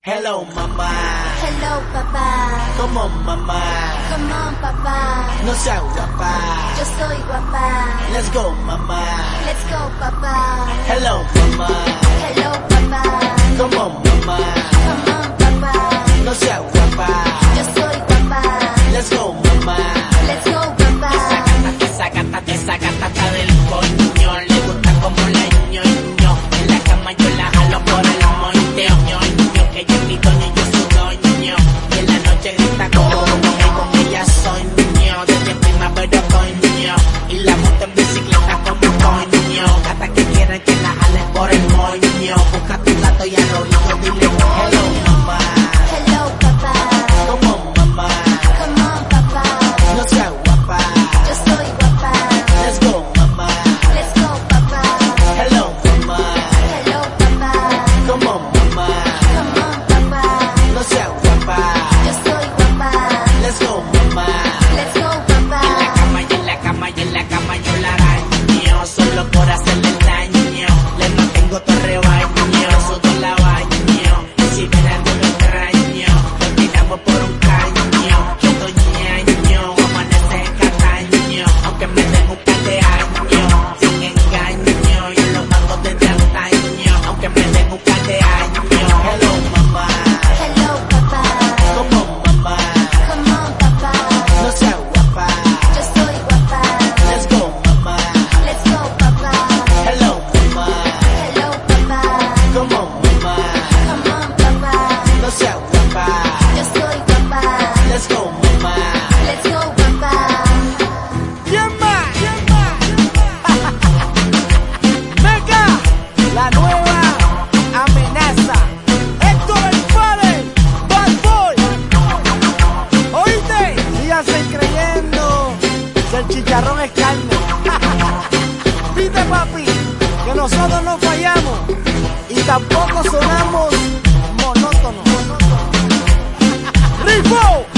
Hello mamá, Hello papá, come on mamá, come on papá, no seas guapa, yo soy guapa. let's go mamá, Let's go papá, hello mamá, hello papá, come on mamá, come on papá, no seas guapa, yo soy guapa. let's go mamá. Let's go papá, Esa gata está del coño, le gusta como la ñoño, en la cama yo la jalo por el moño, ñoño, que ella es mi doña y yo su doño, y en la noche grita con ella soño, desde primavera coño, y la monta en bicicleta como coño, hasta que quieran que la jale por el moño, busca tu gato y al oído dile hello mamá, hello papá, come on mamá, come on papá, no seas guapa, yo soy guapa. let's go mamá, Let's go papá, hello mamá, hello papá, come on mamá, come on papá, no seas guapa, yo soy guapa. let's go mamá. Let's go papá, En la cama yo la araño, solo por hacerle daño, le mantengo todo rebaño, sudo la baño, y si ven algo lo extraño, lo tiramos por un caño, yo estoy ñaño, amanece en Cataño, aunque me den un par de años, sin engaño, yo lo mando desde antaño, aunque me den un par de años, hello mamá, hello papá, come on mamá, come on papá, no seas guapa, yo soy guapa. let's go mamá, Let's go papá, hello mamá, hello papá, come on mamá, come on papá, no seas guapa, yo soy guapa. let's go mamá. Let's go papá. ¿Quién más? Mega, la nueva amenaza. Héctor el Padre, Bad Boy. ¿Oíste? Síganse creyendo que el chicharrón es carne. Viste papi, que nosotros no fallamos y tampoco sonamos monótonos. ¡Rifo!